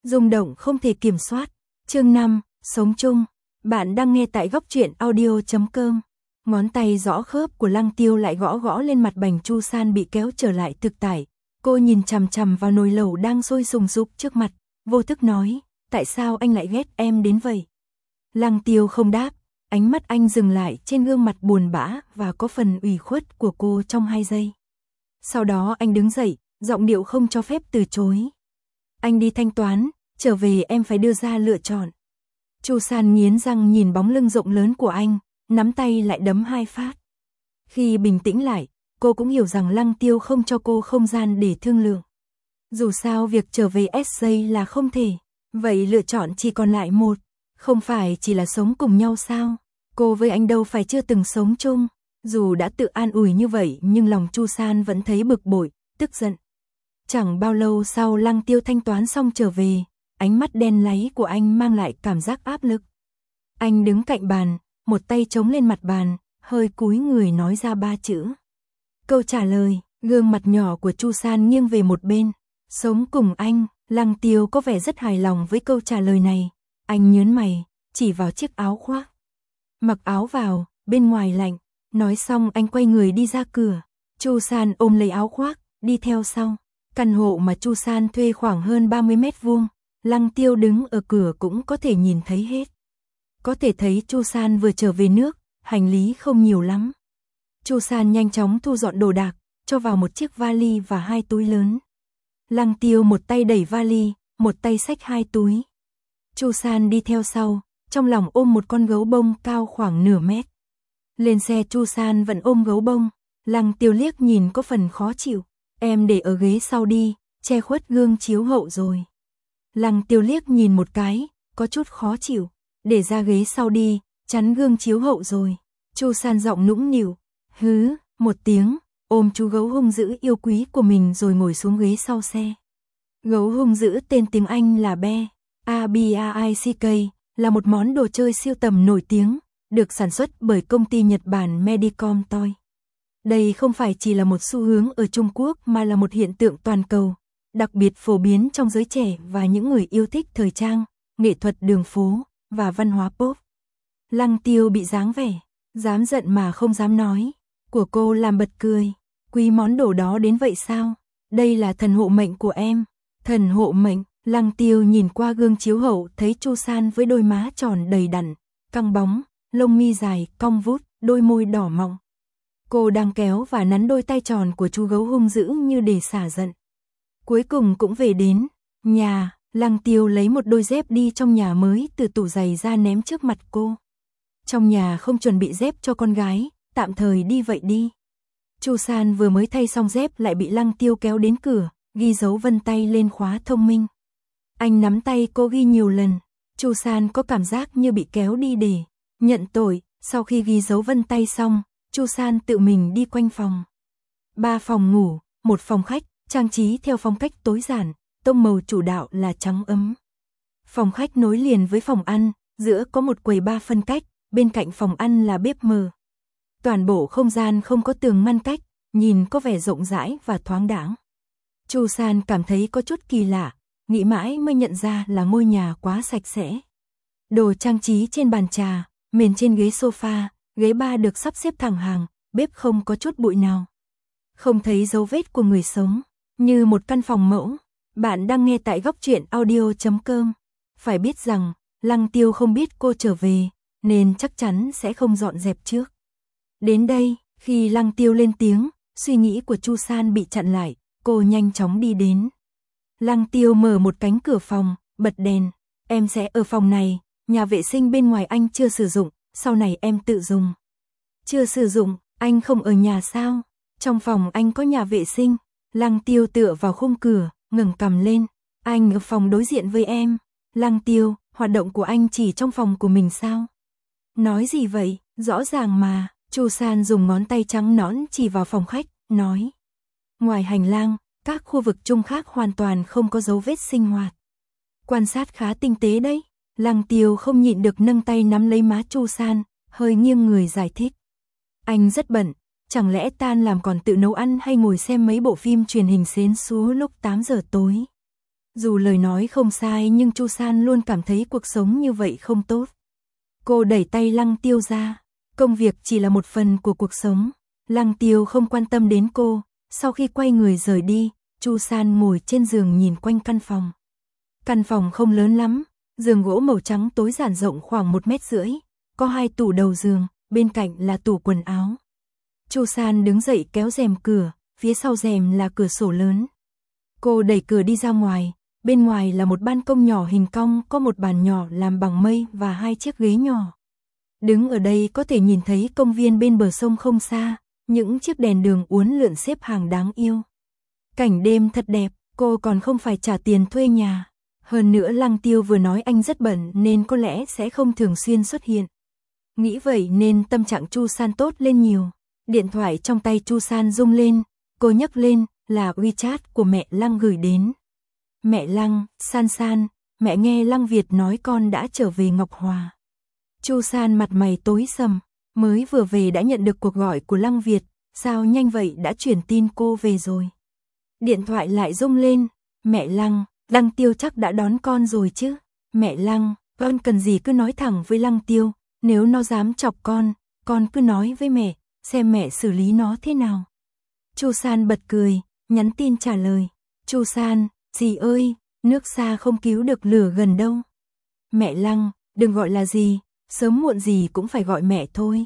rung động không thể kiểm soát. Chương 5, sống chung. Bạn đang nghe tại góc truyện audio.com. Ngón tay rõ khớp của Lăng Tiêu lại gõ gõ lên mặt Bành Chu San bị kéo trở lại thực tại. Cô nhìn chằm chằm vào nồi lẩu đang sôi sùng sục trước mặt, vô thức nói, tại sao anh lại ghét em đến vậy? Lăng Tiêu không đáp, ánh mắt anh dừng lại trên gương mặt buồn bã và có phần ủy khuất của cô trong 2 giây. Sau đó anh đứng dậy, giọng điệu không cho phép từ chối. Anh đi thanh toán, trở về em phải đưa ra lựa chọn. Chu San nghiến răng nhìn bóng lưng rộng lớn của anh, nắm tay lại đấm 2 phát. Khi bình tĩnh lại, cô cũng hiểu rằng Lăng Tiêu không cho cô không gian để thương lượng. Dù sao việc trở về SJ là không thể, vậy lựa chọn chỉ còn lại một, không phải chỉ là sống cùng nhau sao? Cô với anh đâu phải chưa từng sống chung. Dù đã tự an ủi như vậy nhưng lòng Chu San vẫn thấy bực bội, tức giận. Chẳng bao lâu sau Lăng Tiêu thanh toán xong trở về, ánh mắt đen láy của anh mang lại cảm giác áp lực. Anh đứng cạnh bàn, một tay chống lên mặt bàn, hơi cúi người nói ra 3 chữ. Câu trả lời, gương mặt nhỏ của Chu San nghiêng về một bên. Sống cùng anh, Lăng Tiêu có vẻ rất hài lòng với câu trả lời này. Anh nhớn mày, chỉ vào chiếc áo khoác. Mặc áo vào, bên ngoài lạnh. Nói xong anh quay người đi ra cửa. Chu San ôm lấy áo khoác, đi theo sau. Căn hộ mà Chu San thuê khoảng hơn 30 mét vuông. Lăng Tiêu đứng ở cửa cũng có thể nhìn thấy hết. Có thể thấy Chu San vừa trở về nước, hành lý không nhiều lắm. Chu San nhanh chóng thu dọn đồ đạc, cho vào một chiếc vali và 2 túi lớn. Lăng Tiêu một tay đẩy vali, một tay xách 2 túi. Chu San đi theo sau, trong lòng ôm một con gấu bông cao khoảng nửa mét. Lên xe Chu San vẫn ôm gấu bông, Lăng Tiêu liếc nhìn có phần khó chịu. Em để ở ghế sau đi, che khuất gương chiếu hậu rồi. Lăng Tiêu liếc nhìn một cái, có chút khó chịu. Để ra ghế sau đi, chắn gương chiếu hậu rồi. Chu San giọng nũng nịu, hứ, một tiếng, ôm chú gấu hung dữ yêu quý của mình rồi ngồi xuống ghế sau xe. Gấu hung dữ tên tiếng Anh là Bear, A-B-A-I-C-K, là một món đồ chơi sưu tầm nổi tiếng, được sản xuất bởi công ty Nhật Bản Medicom Toy. Đây không phải chỉ là một xu hướng ở Trung Quốc mà là một hiện tượng toàn cầu, đặc biệt phổ biến trong giới trẻ và những người yêu thích thời trang, nghệ thuật đường phố và văn hóa pop. Lăng Tiêu bị dáng vẻ, dám giận mà không dám nói, của cô làm bật cười. Quý món đồ đó đến vậy sao? Đây là thần hộ mệnh của em. Thần hộ mệnh. Lăng Tiêu nhìn qua gương chiếu hậu thấy Chu San với đôi má tròn đầy đặn, căng bóng, lông mi dài, cong vút, đôi môi đỏ mọng. Cô đang kéo và nắn đôi tay tròn của chú gấu hung dữ như để xả giận. Cuối cùng cũng về đến nhà, Lăng Tiêu lấy một đôi dép đi trong nhà mới từ tủ giày ra ném trước mặt cô. Trong nhà không chuẩn bị dép cho con gái, tạm thời đi vậy đi. Chu San vừa mới thay xong dép lại bị Lăng Tiêu kéo đến cửa, ghi dấu vân tay lên khóa thông minh. Anh nắm tay cô ghi nhiều lần, Chu San có cảm giác như bị kéo đi để nhận tội. Sau khi ghi dấu vân tay xong, Chu San tự mình đi quanh phòng. 3 phòng ngủ, 1 phòng khách, trang trí theo phong cách tối giản, tông màu chủ đạo là trắng ấm. Phòng khách nối liền với phòng ăn, giữa có một quầy bar phân cách, bên cạnh phòng ăn là bếp mờ. Toàn bộ không gian không có tường ngăn cách, nhìn có vẻ rộng rãi và thoáng đãng. Chu San cảm thấy có chút kỳ lạ, nghĩ mãi mới nhận ra là ngôi nhà quá sạch sẽ. Đồ trang trí trên bàn trà, mền trên ghế sofa, ghế bar được sắp xếp thẳng hàng, bếp không có chút bụi nào. Không thấy dấu vết của người sống, như một căn phòng mẫu. Bạn đang nghe tại góc truyện audio.com. Phải biết rằng, Lăng Tiêu không biết cô trở về, nên chắc chắn sẽ không dọn dẹp trước. Đến đây, khi Lăng Tiêu lên tiếng, suy nghĩ của Chu San bị chặn lại, cô nhanh chóng đi đến. Lăng Tiêu mở một cánh cửa phòng, bật đèn. Em sẽ ở phòng này, nhà vệ sinh bên ngoài anh chưa sử dụng, sau này em tự dùng. Chưa sử dụng, anh không ở nhà sao? Trong phòng anh có nhà vệ sinh. Lăng Tiêu tựa vào khung cửa, ngẩng cằm lên. Anh ở phòng đối diện với em. Lăng Tiêu, hoạt động của anh chỉ trong phòng của mình sao? Nói gì vậy? Rõ ràng mà. Chu San dùng ngón tay trắng nõn chỉ vào phòng khách, nói. Ngoài hành lang, các khu vực chung khác hoàn toàn không có dấu vết sinh hoạt. Quan sát khá tinh tế đấy. Lăng Tiêu không nhịn được nâng tay nắm lấy má Chu San, hơi nghiêng người giải thích. Anh rất bận, chẳng lẽ tan làm còn tự nấu ăn hay ngồi xem mấy bộ phim truyền hình xến xúa lúc 8 giờ tối. Dù lời nói không sai nhưng Chu San luôn cảm thấy cuộc sống như vậy không tốt. Cô đẩy tay Lăng Tiêu ra, công việc chỉ là một phần của cuộc sống. Lăng Tiêu không quan tâm đến cô, sau khi quay người rời đi, Chu San ngồi trên giường nhìn quanh căn phòng. Căn phòng không lớn lắm, giường gỗ màu trắng tối giản rộng khoảng 1,5 mét, có 2 tủ đầu giường, bên cạnh là tủ quần áo. Chu San đứng dậy kéo rèm cửa, phía sau rèm là cửa sổ lớn. Cô đẩy cửa đi ra ngoài, bên ngoài là một ban công nhỏ hình cong, có một bàn nhỏ làm bằng mây và 2 chiếc ghế nhỏ. Đứng ở đây có thể nhìn thấy công viên bên bờ sông không xa, những chiếc đèn đường uốn lượn xếp hàng đáng yêu. Cảnh đêm thật đẹp, cô còn không phải trả tiền thuê nhà. Hơn nữa Lăng Tiêu vừa nói anh rất bận nên có lẽ sẽ không thường xuyên xuất hiện. Nghĩ vậy nên tâm trạng Chu San tốt lên nhiều. Điện thoại trong tay Chu San rung lên, cô nhấc lên, là WeChat của mẹ Lăng gửi đến. Mẹ Lăng, San San, mẹ nghe Lăng Việt nói con đã trở về Ngọc Hòa. Chu San mặt mày tối sầm, mới vừa về đã nhận được cuộc gọi của Lăng Việt, sao nhanh vậy đã chuyển tin cô về rồi. Điện thoại lại rung lên, mẹ Lăng, Lăng Tiêu chắc đã đón con rồi chứ. Mẹ Lăng, con cần gì cứ nói thẳng với Lăng Tiêu, nếu nó dám chọc con cứ nói với mẹ, xem mẹ xử lý nó thế nào. Chu San bật cười, nhắn tin trả lời. Chu San, dì ơi, nước xa không cứu được lửa gần đâu. Mẹ Lăng, đừng gọi là dì, sớm muộn gì cũng phải gọi mẹ thôi.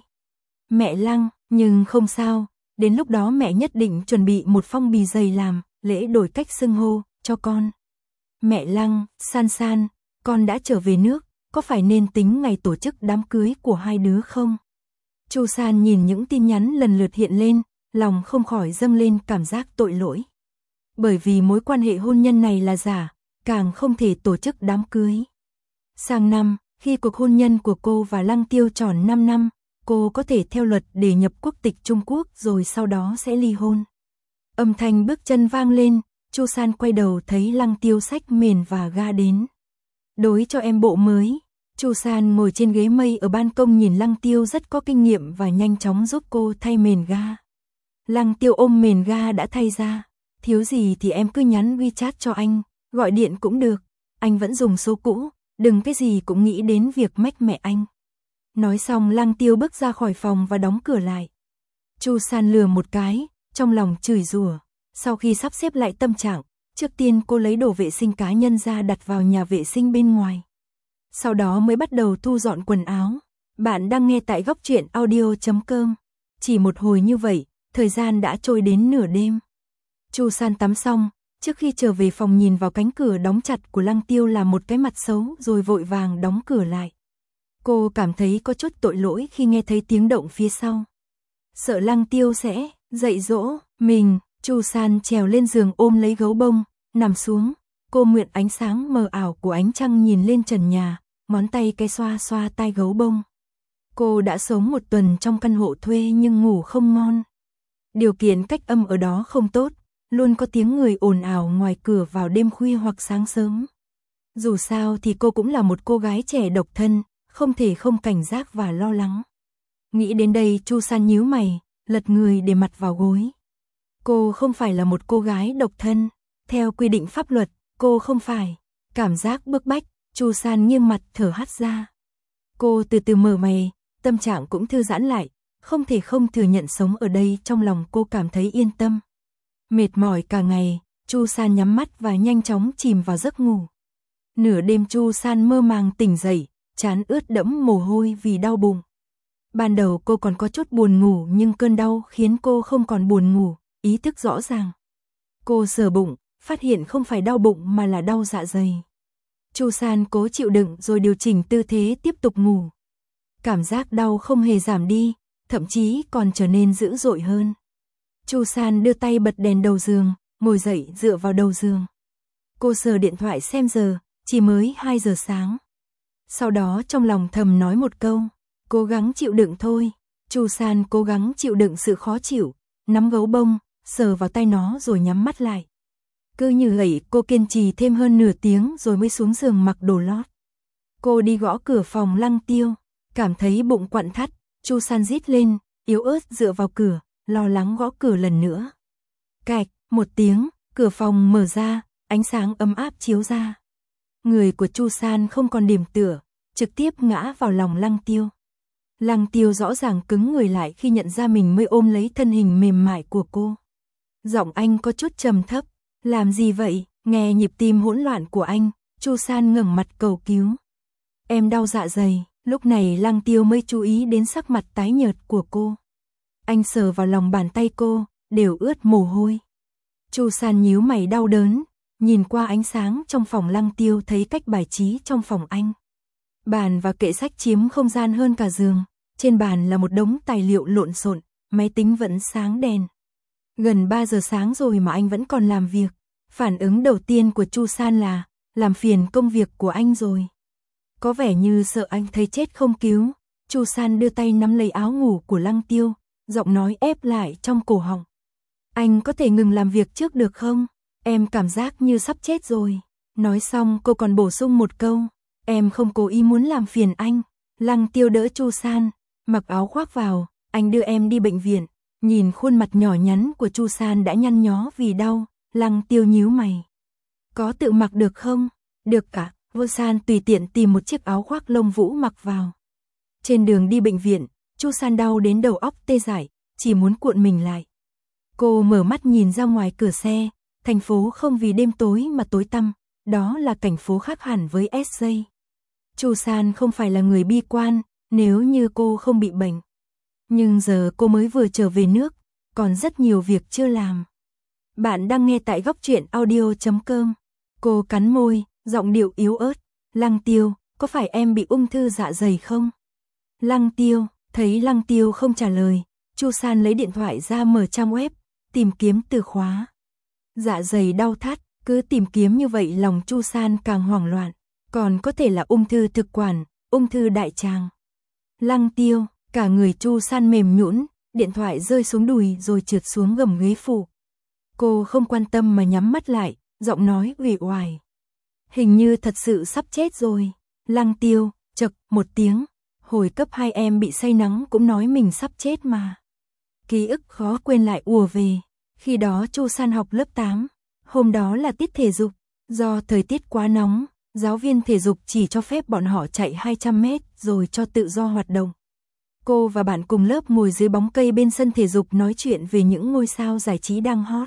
Mẹ Lăng, nhưng không sao, đến lúc đó mẹ nhất định chuẩn bị một phong bì dày làm, lễ đổi cách xưng hô, cho con. Mẹ Lăng, San San, con đã trở về nước, có phải nên tính ngày tổ chức đám cưới của hai đứa không? Chu San nhìn những tin nhắn lần lượt hiện lên, lòng không khỏi dâng lên cảm giác tội lỗi. Bởi vì mối quan hệ hôn nhân này là giả, càng không thể tổ chức đám cưới. Sang năm, khi cuộc hôn nhân của cô và Lăng Tiêu tròn 5 năm, cô có thể theo luật để nhập quốc tịch Trung Quốc rồi sau đó sẽ ly hôn. Âm thanh bước chân vang lên, Chu San quay đầu thấy Lăng Tiêu xách mền và ga đến. Đối cho em bộ mới. Chu San ngồi trên ghế mây ở ban công nhìn Lăng Tiêu rất có kinh nghiệm và nhanh chóng giúp cô thay mền ga. Lăng Tiêu ôm mền ga đã thay ra. Thiếu gì thì em cứ nhắn WeChat cho anh, gọi điện cũng được. Anh vẫn dùng số cũ, đừng cái gì cũng nghĩ đến việc mách mẹ anh. Nói xong Lăng Tiêu bước ra khỏi phòng và đóng cửa lại. Chu San lừa một cái, trong lòng chửi rủa. Sau khi sắp xếp lại tâm trạng, trước tiên cô lấy đồ vệ sinh cá nhân ra đặt vào nhà vệ sinh bên ngoài. Sau đó mới bắt đầu thu dọn quần áo. Bạn đang nghe tại Góc Truyện Audio.com. Chỉ một hồi như vậy, thời gian đã trôi đến nửa đêm. Chu San tắm xong, trước khi trở về phòng nhìn vào cánh cửa đóng chặt của Lăng Tiêu là một cái mặt xấu rồi vội vàng đóng cửa lại. Cô cảm thấy có chút tội lỗi khi nghe thấy tiếng động phía sau. Sợ Lăng Tiêu sẽ dạy dỗ mình, Chu San trèo lên giường ôm lấy gấu bông, nằm xuống. Cô mượn ánh sáng mờ ảo của ánh trăng nhìn lên trần nhà, ngón tay cái xoa xoa tai gấu bông. Cô đã sống một tuần trong căn hộ thuê nhưng ngủ không ngon. Điều kiện cách âm ở đó không tốt, luôn có tiếng người ồn ào ngoài cửa vào đêm khuya hoặc sáng sớm. Dù sao thì cô cũng là một cô gái trẻ độc thân, không thể không cảnh giác và lo lắng. Nghĩ đến đây Chu San nhíu mày, lật người để mặt vào gối. Cô không phải là một cô gái độc thân, theo quy định pháp luật, cô không phải. Cảm giác bức bách, Chu San nghiêng mặt thở hắt ra. Cô từ từ mở mày, tâm trạng cũng thư giãn lại, không thể không thừa nhận sống ở đây trong lòng cô cảm thấy yên tâm. Mệt mỏi cả ngày, Chu San nhắm mắt và nhanh chóng chìm vào giấc ngủ. Nửa đêm Chu San mơ màng tỉnh dậy, trán ướt đẫm mồ hôi vì đau bụng. Ban đầu cô còn có chút buồn ngủ nhưng cơn đau khiến cô không còn buồn ngủ, ý thức rõ ràng. Cô sờ bụng, phát hiện không phải đau bụng mà là đau dạ dày. Chu San cố chịu đựng rồi điều chỉnh tư thế tiếp tục ngủ. Cảm giác đau không hề giảm đi, thậm chí còn trở nên dữ dội hơn. Chu San đưa tay bật đèn đầu giường, ngồi dậy dựa vào đầu giường. Cô sờ điện thoại xem giờ, chỉ mới 2 giờ sáng. Sau đó trong lòng thầm nói một câu, cố gắng chịu đựng thôi. Chu San cố gắng chịu đựng sự khó chịu, nắm gấu bông, sờ vào tay nó rồi nhắm mắt lại. Cứ như vậy cô kiên trì thêm hơn nửa tiếng rồi mới xuống giường mặc đồ lót. Cô đi gõ cửa phòng Lăng Tiêu, cảm thấy bụng quặn thắt, Chu San rít lên, yếu ớt dựa vào cửa, lo lắng gõ cửa lần nữa. Cạch, một tiếng, cửa phòng mở ra, ánh sáng ấm áp chiếu ra. Người của Chu San không còn điểm tựa, trực tiếp ngã vào lòng Lăng Tiêu. Lăng Tiêu rõ ràng cứng người lại khi nhận ra mình mới ôm lấy thân hình mềm mại của cô. Giọng anh có chút trầm thấp, làm gì vậy? Nghe nhịp tim hỗn loạn của anh, Chu San ngẩng mặt cầu cứu. Em đau dạ dày, lúc này Lăng Tiêu mới chú ý đến sắc mặt tái nhợt của cô. Anh sờ vào lòng bàn tay cô, đều ướt mồ hôi. Chu San nhíu mày đau đớn, nhìn qua ánh sáng trong phòng Lăng Tiêu thấy cách bài trí trong phòng anh. Bàn và kệ sách chiếm không gian hơn cả giường, trên bàn là một đống tài liệu lộn xộn, máy tính vẫn sáng đèn. Gần 3 giờ sáng rồi mà anh vẫn còn làm việc. Phản ứng đầu tiên của Chu San là, làm phiền công việc của anh rồi. Có vẻ như sợ anh thấy chết không cứu, Chu San đưa tay nắm lấy áo ngủ của Lăng Tiêu, giọng nói ép lại trong cổ họng. Anh có thể ngừng làm việc trước được không? Em cảm giác như sắp chết rồi. Nói xong cô còn bổ sung một câu, em không cố ý muốn làm phiền anh. Lăng Tiêu đỡ Chu San, mặc áo khoác vào, anh đưa em đi bệnh viện. Nhìn khuôn mặt nhỏ nhắn của Chu San đã nhăn nhó vì đau, Lăng Tiêu nhíu mày. Có tự mặc được không? Được cả, Chu San tùy tiện tìm một chiếc áo khoác lông vũ mặc vào. Trên đường đi bệnh viện, Chu San đau đến đầu óc tê dại, chỉ muốn cuộn mình lại. Cô mở mắt nhìn ra ngoài cửa xe, thành phố không vì đêm tối mà tối tăm, đó là cảnh phố khác hẳn với SJ. Chu San không phải là người bi quan, nếu như cô không bị bệnh. Nhưng giờ cô mới vừa trở về nước, còn rất nhiều việc chưa làm. Bạn đang nghe tại góc truyện audio.com. Cô cắn môi, giọng điệu yếu ớt. Lăng Tiêu, có phải em bị ung thư dạ dày không? Lăng Tiêu, thấy Lăng Tiêu không trả lời, Chu San lấy điện thoại ra mở trang web, tìm kiếm từ khóa. Dạ dày đau thắt, cứ tìm kiếm như vậy lòng Chu San càng hoảng loạn. Còn có thể là ung thư thực quản, ung thư đại tràng. Lăng Tiêu, cả người Chu San mềm nhũn, điện thoại rơi xuống đùi rồi trượt xuống gầm ghế phụ. Cô không quan tâm mà nhắm mắt lại, giọng nói uể oải. Hình như thật sự sắp chết rồi. Lăng Tiêu, chậc một tiếng, hồi cấp 2 em bị say nắng cũng nói mình sắp chết mà. Ký ức khó quên lại ùa về. Khi đó Chu San học lớp 8, hôm đó là tiết thể dục, do thời tiết quá nóng, giáo viên thể dục chỉ cho phép bọn họ chạy 200 mét rồi cho tự do hoạt động. Cô và bạn cùng lớp ngồi dưới bóng cây bên sân thể dục nói chuyện về những ngôi sao giải trí đang hot.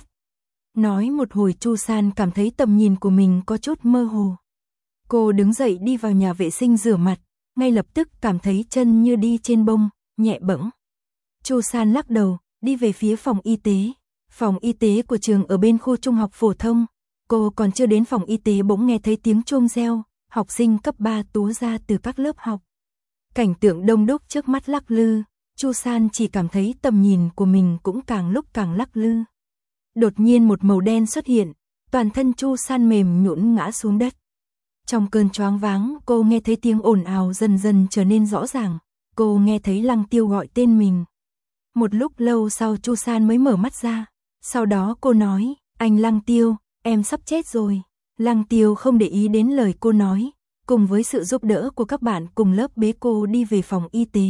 Nói một hồi Chu San cảm thấy tầm nhìn của mình có chút mơ hồ. Cô đứng dậy đi vào nhà vệ sinh rửa mặt, ngay lập tức cảm thấy chân như đi trên bông, nhẹ bẫng. Chu San lắc đầu, đi về phía phòng y tế. Phòng y tế của trường ở bên khu trung học phổ thông. Cô còn chưa đến phòng y tế bỗng nghe thấy tiếng chuông reo, học sinh cấp 3 túa ra từ các lớp học. Cảnh tượng đông đúc trước mắt lắc lư, Chu San chỉ cảm thấy tầm nhìn của mình cũng càng lúc càng lắc lư. Đột nhiên một màu đen xuất hiện, toàn thân Chu San mềm nhũn ngã xuống đất. Trong cơn choáng váng, cô nghe thấy tiếng ồn ào dần dần trở nên rõ ràng, cô nghe thấy Lăng Tiêu gọi tên mình. Một lúc lâu sau Chu San mới mở mắt ra, sau đó cô nói, anh Lăng Tiêu, em sắp chết rồi. Lăng Tiêu không để ý đến lời cô nói, cùng với sự giúp đỡ của các bạn cùng lớp bế cô đi về phòng y tế.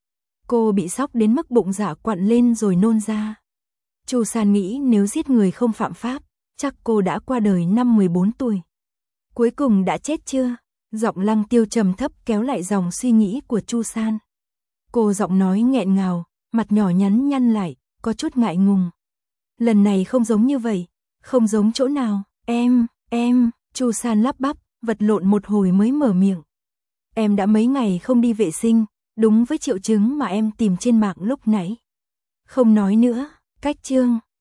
Cô bị sốc đến mức bụng dạ quặn lên rồi nôn ra. Chu San nghĩ nếu giết người không phạm pháp, chắc cô đã qua đời năm 14 tuổi. Cuối cùng đã chết chưa? Giọng Lăng Tiêu trầm thấp kéo lại dòng suy nghĩ của Chu San. Cô giọng nói nghẹn ngào, mặt nhỏ nhắn nhăn lại, có chút ngại ngùng. Lần này không giống như vậy, không giống chỗ nào, em, Chu San lắp bắp, vật lộn một hồi mới mở miệng. Em đã mấy ngày không đi vệ sinh, đúng với triệu chứng mà em tìm trên mạng lúc nãy. Không nói nữa, cách chương.